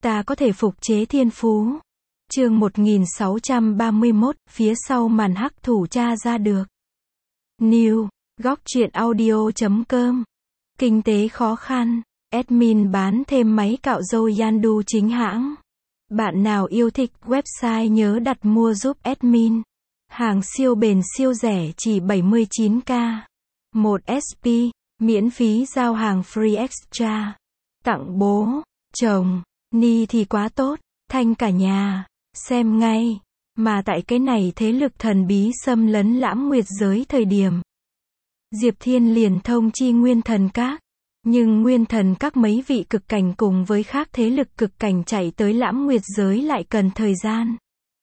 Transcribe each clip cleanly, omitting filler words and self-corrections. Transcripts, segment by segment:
ta có thể phục chế thiên phú. Chương 1631, phía sau màn hắc thủ tra ra được. New, góc truyện audio.com. Kinh tế khó khăn, admin bán thêm máy cạo râu Yandu chính hãng. Bạn nào yêu thích website nhớ đặt mua giúp admin. Hàng siêu bền siêu rẻ chỉ 79k. 1 SP, miễn phí giao hàng free extra. Tặng bố, chồng, ni thì quá tốt, thanh cả nhà, xem ngay. Mà tại cái này thế lực thần bí xâm lấn Lãm Nguyệt giới thời điểm. Diệp Thiên liền thông chi Nguyên Thần Các. Nhưng Nguyên Thần Các mấy vị cực cảnh cùng với khác thế lực cực cảnh chạy tới Lãm Nguyệt giới lại cần thời gian.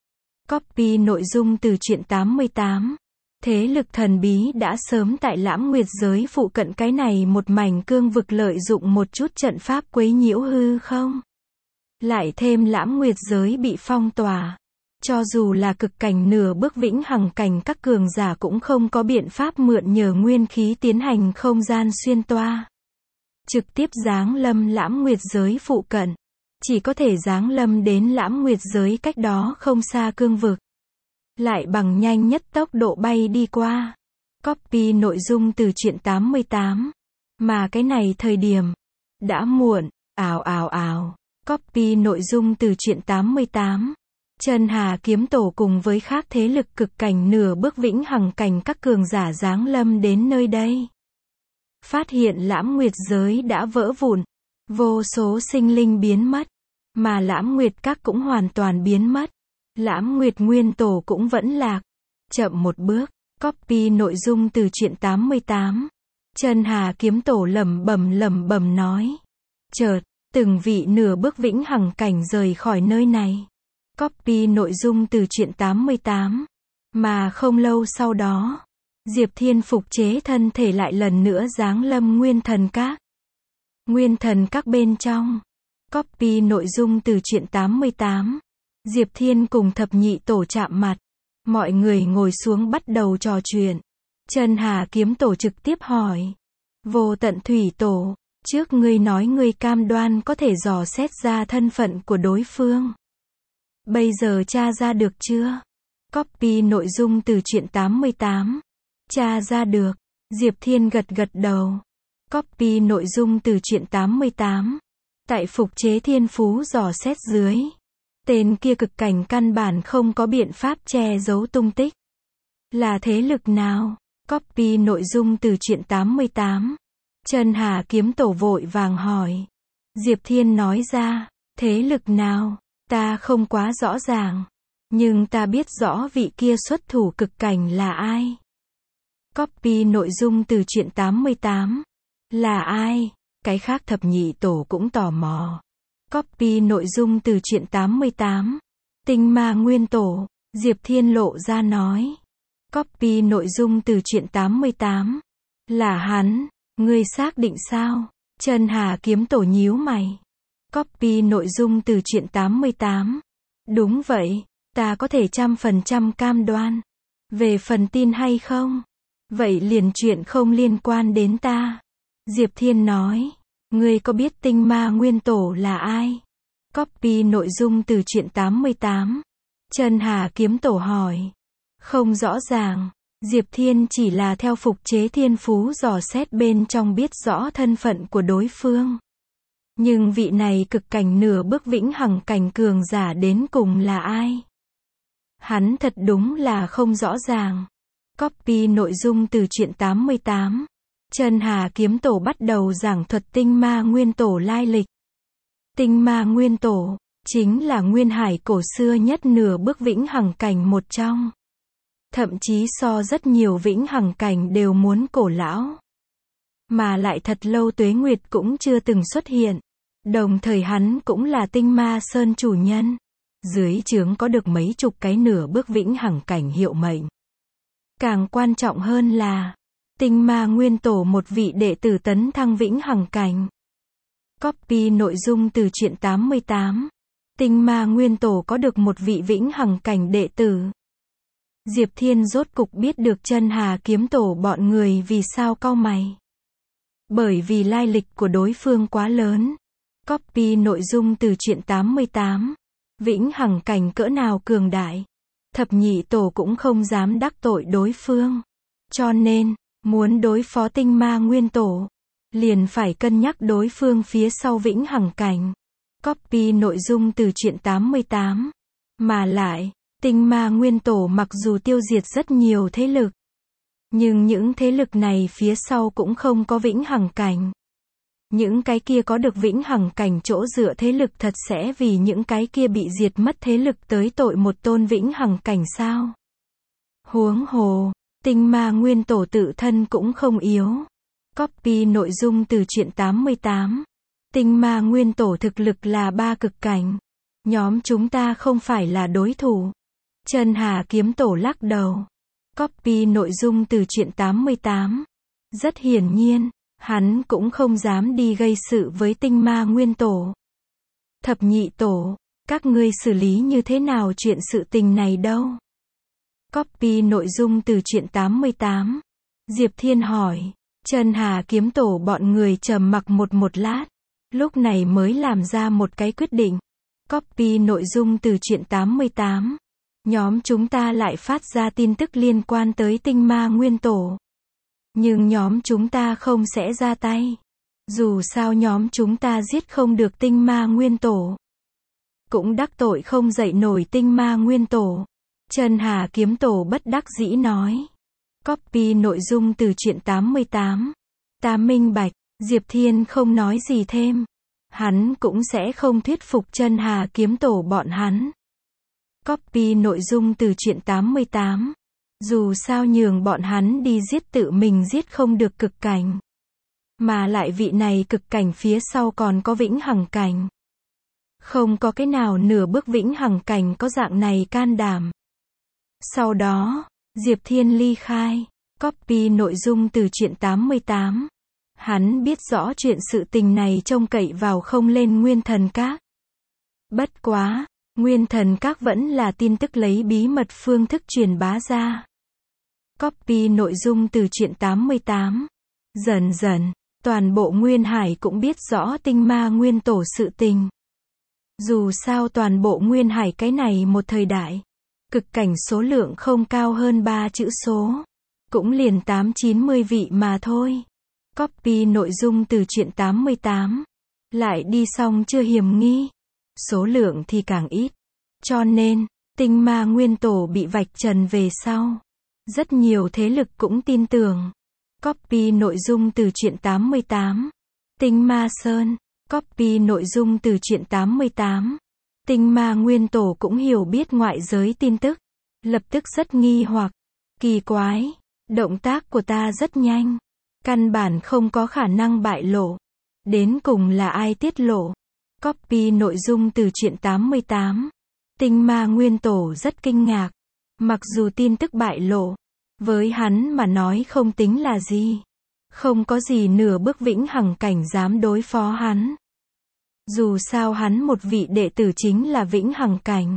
Copy nội dung từ truyện 88. Thế lực thần bí đã sớm tại Lãm Nguyệt giới phụ cận cái này một mảnh cương vực lợi dụng một chút trận pháp quấy nhiễu hư không. Lại thêm Lãm Nguyệt giới bị phong tỏa. Cho dù là cực cảnh nửa bước vĩnh hằng cảnh các cường giả cũng không có biện pháp mượn nhờ nguyên khí tiến hành không gian xuyên toa. Trực tiếp giáng lâm Lãm Nguyệt giới phụ cận. Chỉ có thể giáng lâm đến Lãm Nguyệt giới cách đó không xa cương vực. Lại bằng nhanh nhất tốc độ bay đi qua. Copy nội dung từ truyện 88. Mà cái này thời điểm. Đã muộn, ào. Copy nội dung từ truyện 88. Chân Hà kiếm tổ cùng với khác thế lực cực cảnh nửa bước vĩnh hằng cảnh các cường giả giáng lâm đến nơi đây. Phát hiện Lãm Nguyệt giới đã vỡ vụn. Vô số sinh linh biến mất. Mà Lãm Nguyệt Các cũng hoàn toàn biến mất. Lãm Nguyệt Nguyên Tổ cũng vẫn lạc. Chậm một bước. Copy nội dung từ truyện 88. Chân Hà kiếm tổ lẩm bẩm nói. Chợt, từng vị nửa bước vĩnh hằng cảnh rời khỏi nơi này. Copy nội dung từ truyện 88. Mà không lâu sau đó, Diệp Thiên phục chế thân thể lại lần nữa giáng lâm Nguyên Thần Các. Nguyên Thần Các bên trong. Copy nội dung từ truyện 88. Diệp Thiên cùng thập nhị tổ chạm mặt. Mọi người ngồi xuống bắt đầu trò chuyện. Chân Hà kiếm tổ trực tiếp hỏi. Vô Tận Thủy Tổ, trước ngươi nói ngươi cam đoan có thể dò xét ra thân phận của đối phương. Bây giờ tra ra được chưa? Copy nội dung từ truyện 88. Tra ra được. Diệp Thiên gật đầu. Copy nội dung từ truyện 88. Tại phục chế thiên phú dò xét dưới. Tên kia cực cảnh căn bản không có biện pháp che giấu tung tích. Là thế lực nào? Copy nội dung từ truyện 88. Chân Hà kiếm tổ vội vàng hỏi. Diệp Thiên nói ra. Thế lực nào? Ta không quá rõ ràng. Nhưng ta biết rõ vị kia xuất thủ cực cảnh là ai. Copy nội dung từ truyện 88. Là ai? Cái khác thập nhị tổ cũng tò mò. Copy nội dung từ truyện 88. Tinh Ma Nguyên Tổ, Diệp Thiên lộ ra nói. Copy nội dung từ truyện 88. Là hắn, ngươi xác định sao? Chân Hà kiếm tổ nhíu mày. Copy nội dung từ truyện 88. Đúng vậy, ta có thể 100% cam đoan. Về phần tin hay không? Vậy liền chuyện không liên quan đến ta. Diệp Thiên nói. Ngươi có biết Tinh Ma Nguyên Tổ là ai? Copy nội dung từ truyện 88. Chân Hà kiếm tổ hỏi. Không rõ ràng. Diệp Thiên chỉ là theo phục chế thiên phú dò xét bên trong biết rõ thân phận của đối phương. Nhưng vị này cực cảnh nửa bước vĩnh hằng cảnh cường giả đến cùng là ai? Hắn thật đúng là không rõ ràng. Copy nội dung từ truyện 88. Chân Hà kiếm tổ bắt đầu giảng thuật Tinh Ma Nguyên Tổ lai lịch. Tinh Ma Nguyên Tổ chính là nguyên hải cổ xưa nhất nửa bước vĩnh hằng cảnh một trong. Thậm chí so rất nhiều vĩnh hằng cảnh đều muốn cổ lão. Mà lại thật lâu tuế nguyệt cũng chưa từng xuất hiện. Đồng thời hắn cũng là Tinh Ma Sơn chủ nhân. Dưới trướng có được mấy chục cái nửa bước vĩnh hằng cảnh hiệu mệnh. Càng quan trọng hơn là Tinh Ma Nguyên Tổ một vị đệ tử tấn thăng vĩnh hằng cảnh. Copy nội dung từ truyện 88. Tinh Ma Nguyên Tổ có được một vị vĩnh hằng cảnh đệ tử. Diệp Thiên rốt cục biết được Chân Hà kiếm tổ bọn người vì sao cau mày. Bởi vì lai lịch của đối phương quá lớn. Copy nội dung từ truyện 88. Vĩnh hằng cảnh cỡ nào cường đại, thập nhị tổ cũng không dám đắc tội đối phương. Cho nên, muốn đối phó tinh ma nguyên tổ, liền phải cân nhắc đối phương phía sau vĩnh hằng cảnh. Copy nội dung từ truyện 88. Mà lại, tinh ma nguyên tổ mặc dù tiêu diệt rất nhiều thế lực, nhưng những thế lực này phía sau cũng không có vĩnh hằng cảnh. Những cái kia có được vĩnh hằng cảnh chỗ dựa thế lực thật sẽ vì những cái kia bị diệt mất thế lực tới tội một tôn vĩnh hằng cảnh sao? Huống hồ, tinh ma nguyên tổ tự thân cũng không yếu. Copy nội dung từ truyện 88. Tinh ma nguyên tổ thực lực là 3 cực cảnh. Nhóm chúng ta không phải là đối thủ. Chân Hà kiếm tổ lắc đầu. Copy nội dung từ truyện 88. Rất hiển nhiên, hắn cũng không dám đi gây sự với tinh ma nguyên tổ. Thập nhị tổ, các ngươi xử lý như thế nào chuyện sự tình này đâu? Copy nội dung từ truyện 88. Diệp Thiên hỏi. Chân Hà kiếm tổ bọn người trầm mặc một lát, lúc này mới làm ra một cái quyết định. Copy nội dung từ truyện 88. Nhóm chúng ta lại phát ra tin tức liên quan tới tinh ma nguyên tổ. Nhưng nhóm chúng ta không sẽ ra tay. Dù sao nhóm chúng ta giết không được tinh ma nguyên tổ, cũng đắc tội không dậy nổi tinh ma nguyên tổ. Chân Hà kiếm tổ bất đắc dĩ nói. Copy nội dung từ truyện 88. Ta minh bạch, Diệp Thiên không nói gì thêm. Hắn cũng sẽ không thuyết phục Chân Hà kiếm tổ bọn hắn. Copy nội dung từ truyện 88. Dù sao nhường bọn hắn đi giết tự mình giết không được cực cảnh. Mà lại vị này cực cảnh phía sau còn có vĩnh hằng cảnh. Không có cái nào nửa bước vĩnh hằng cảnh có dạng này can đảm. Sau đó, Diệp Thiên ly khai. Copy nội dung từ truyện 88. Hắn biết rõ chuyện sự tình này trông cậy vào không lên Nguyên Thần Các. Bất quá, Nguyên Thần Các vẫn là tin tức lấy bí mật phương thức truyền bá ra. Copy nội dung từ truyện 88. Dần dần, toàn bộ Nguyên Hải cũng biết rõ tinh ma nguyên tổ sự tình. Dù sao toàn bộ Nguyên Hải cái này một thời đại, cực cảnh số lượng không cao hơn 3 chữ số. Cũng liền 8-90 vị mà thôi. Copy nội dung từ truyện 88. Lại đi xong chưa hiểm nghi. Số lượng thì càng ít. Cho nên, tinh ma nguyên tổ bị vạch trần về sau. Rất nhiều thế lực cũng tin tưởng. Copy nội dung từ truyện 88. Tinh ma sơn. Copy nội dung từ truyện 88. Tinh ma nguyên tổ cũng hiểu biết ngoại giới tin tức. Lập tức rất nghi hoặc. Kỳ quái. Động tác của ta rất nhanh. Căn bản không có khả năng bại lộ. Đến cùng là ai tiết lộ? Copy nội dung từ truyện 88. Tinh ma nguyên tổ rất kinh ngạc. Mặc dù tin tức bại lộ, với hắn mà nói không tính là gì. Không có gì nửa bước vĩnh hằng cảnh dám đối phó hắn. Dù sao hắn một vị đệ tử chính là vĩnh hằng cảnh.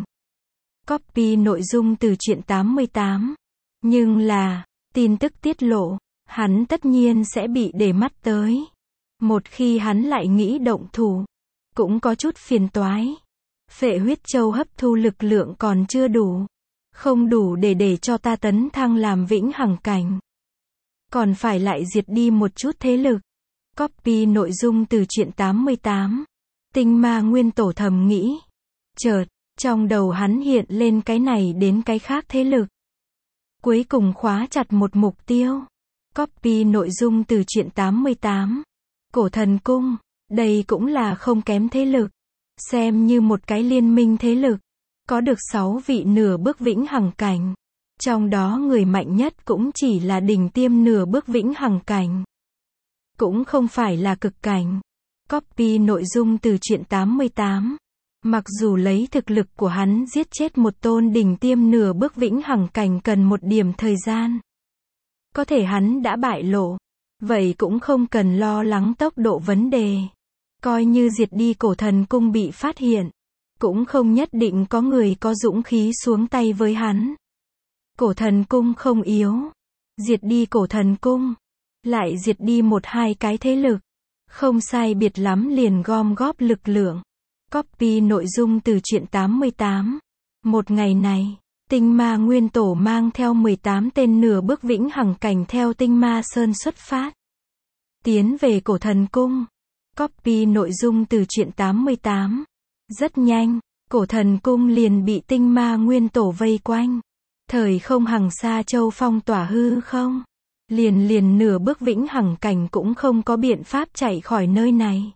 Copy nội dung từ truyện 88. Nhưng là, tin tức tiết lộ, hắn tất nhiên sẽ bị để mắt tới. Một khi hắn lại nghĩ động thủ, cũng có chút phiền toái. Phệ huyết châu hấp thu lực lượng còn chưa đủ. Không đủ để cho ta tấn thăng làm vĩnh hằng cảnh. Còn phải lại diệt đi một chút thế lực. Copy nội dung từ truyện 88. Tinh ma nguyên tổ thầm nghĩ. Chợt, trong đầu hắn hiện lên cái này đến cái khác thế lực. Cuối cùng khóa chặt một mục tiêu. Copy nội dung từ truyện 88. Cổ thần cung. Đây cũng là không kém thế lực. Xem như một cái liên minh thế lực. Có được 6 vị nửa bước vĩnh hằng cảnh. Trong đó người mạnh nhất cũng chỉ là đỉnh tiêm nửa bước vĩnh hằng cảnh. Cũng không phải là cực cảnh. Copy nội dung từ truyện 88. Mặc dù lấy thực lực của hắn giết chết một tôn đỉnh tiêm nửa bước vĩnh hằng cảnh cần một điểm thời gian. Có thể hắn đã bại lộ. Vậy cũng không cần lo lắng tốc độ vấn đề. Coi như diệt đi cổ thần cung bị phát hiện. Cũng không nhất định có người có dũng khí xuống tay với hắn. Cổ thần cung không yếu. Diệt đi cổ thần cung. Lại diệt đi 1-2 cái thế lực. Không sai biệt lắm liền gom góp lực lượng. Copy nội dung từ truyện 88. Một ngày này, Tinh Ma Nguyên Tổ mang theo 18 tên nửa bước vĩnh hằng cảnh theo Tinh Ma Sơn xuất phát. Tiến về Cổ Thần Cung. Copy nội dung từ truyện 88. Rất nhanh, Cổ Thần Cung liền bị Tinh Ma Nguyên Tổ vây quanh. Thời không hằng sa châu phong tỏa hư không. Liền nửa bước vĩnh hằng cảnh cũng không có biện pháp chạy khỏi nơi này.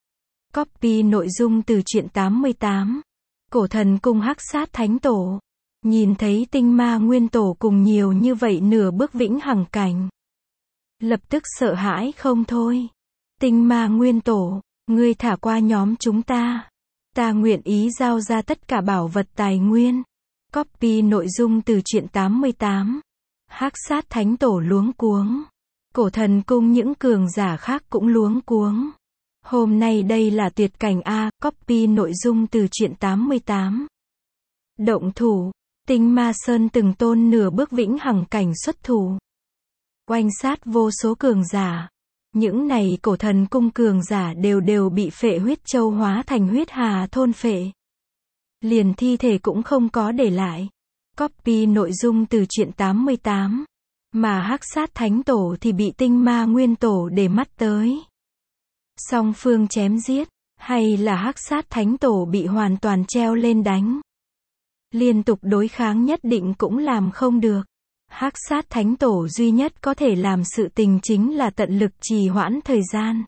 Copy nội dung từ truyện 88. Cổ Thần Cung Hắc Sát Thánh Tổ. Nhìn thấy Tinh Ma Nguyên Tổ cùng nhiều như vậy nửa bước vĩnh hằng cảnh. Lập tức sợ hãi không thôi. Tinh Ma Nguyên Tổ, ngươi thả qua nhóm chúng ta. Ta nguyện ý giao ra tất cả bảo vật tài nguyên. Copy nội dung từ truyện 88. Hắc Sát Thánh Tổ luống cuống. Cổ Thần Cung những cường giả khác cũng luống cuống. Hôm nay đây là tuyệt cảnh A. Copy nội dung từ truyện 88. Động thủ. Tinh Ma Sơn từng tôn nửa bước vĩnh hằng cảnh xuất thủ. Oanh sát vô số cường giả. Những này Cổ Thần Cung cường giả đều bị phệ huyết châu hóa thành huyết hà thôn phệ. Liền thi thể cũng không có để lại. Copy nội dung từ truyện 88. Mà Hắc Sát Thánh Tổ thì bị Tinh Ma Nguyên Tổ để mắt tới. Song phương chém giết, hay là Hắc Sát Thánh Tổ bị hoàn toàn treo lên đánh. Liên tục đối kháng nhất định cũng làm không được. Hắc Sát Thánh Tổ duy nhất có thể làm sự tình chính là tận lực trì hoãn thời gian.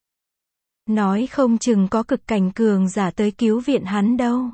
Nói không chừng có cực cảnh cường giả tới cứu viện hắn đâu.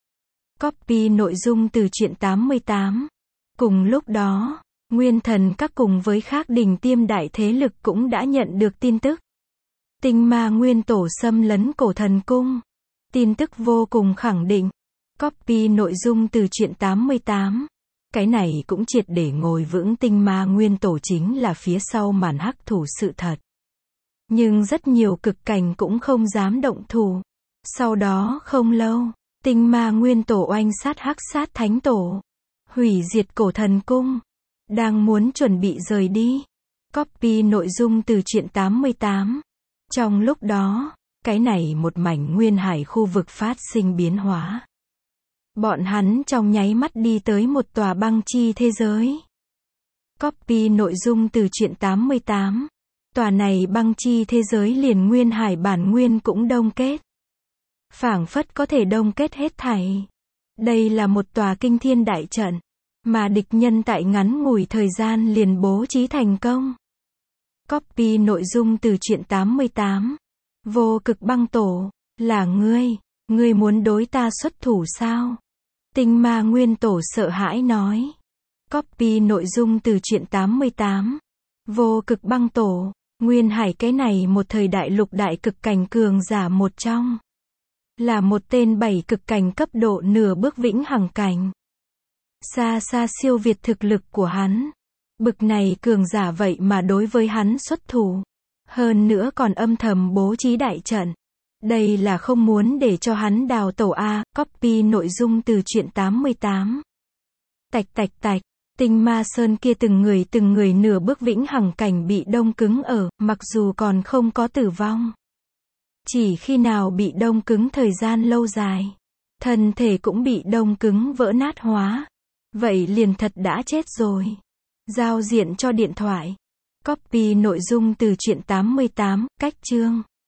Copy nội dung từ truyện 88. Cùng lúc đó, Nguyên Thần Các cùng với khác đỉnh tiêm đại thế lực cũng đã nhận được tin tức. Tinh Ma Nguyên Tổ xâm lấn Cổ Thần Cung. Tin tức vô cùng khẳng định. Copy nội dung từ truyện 88. Cái này cũng triệt để ngồi vững Tinh Ma Nguyên Tổ chính là phía sau màn hắc thủ sự thật. Nhưng rất nhiều cực cảnh cũng không dám động thủ. Sau đó không lâu, Tinh Ma Nguyên Tổ oanh sát Hắc Sát Thánh Tổ. Hủy diệt Cổ Thần Cung. Đang muốn chuẩn bị rời đi. Copy nội dung từ truyện 88. Trong lúc đó, cái này một mảnh nguyên hải khu vực phát sinh biến hóa. Bọn hắn trong nháy mắt đi tới một tòa băng chi thế giới. Copy nội dung từ truyện 88. Tòa này băng chi thế giới liền nguyên hải bản nguyên cũng đông kết. Phảng phất có thể đông kết hết thảy. Đây là một tòa kinh thiên đại trận, mà địch nhân tại ngắn ngủi thời gian liền bố trí thành công. Copy nội dung từ truyện 88. Vô Cực Băng Tổ, là ngươi muốn đối ta xuất thủ sao? Tinh Ma Nguyên Tổ sợ hãi nói. Copy nội dung từ truyện 88. Vô Cực Băng Tổ, Nguyên Hải cái này một thời đại lục đại cực cảnh cường giả một trong. Là một tên 7 cực cảnh cấp độ nửa bước vĩnh hằng cảnh. Xa xa siêu việt thực lực của hắn. Bực này cường giả vậy mà đối với hắn xuất thủ. Hơn nữa còn âm thầm bố trí đại trận. Đây là không muốn để cho hắn đào tẩu A. Copy nội dung từ truyện 88. Tạch tạch tạch. Tinh Ma Sơn kia từng người nửa bước vĩnh hằng cảnh bị đông cứng ở, mặc dù còn không có tử vong. Chỉ khi nào bị đông cứng thời gian lâu dài, thân thể cũng bị đông cứng vỡ nát hóa. Vậy liền thật đã chết rồi. Giao diện cho điện thoại. Copy nội dung từ truyện 88, cách chương.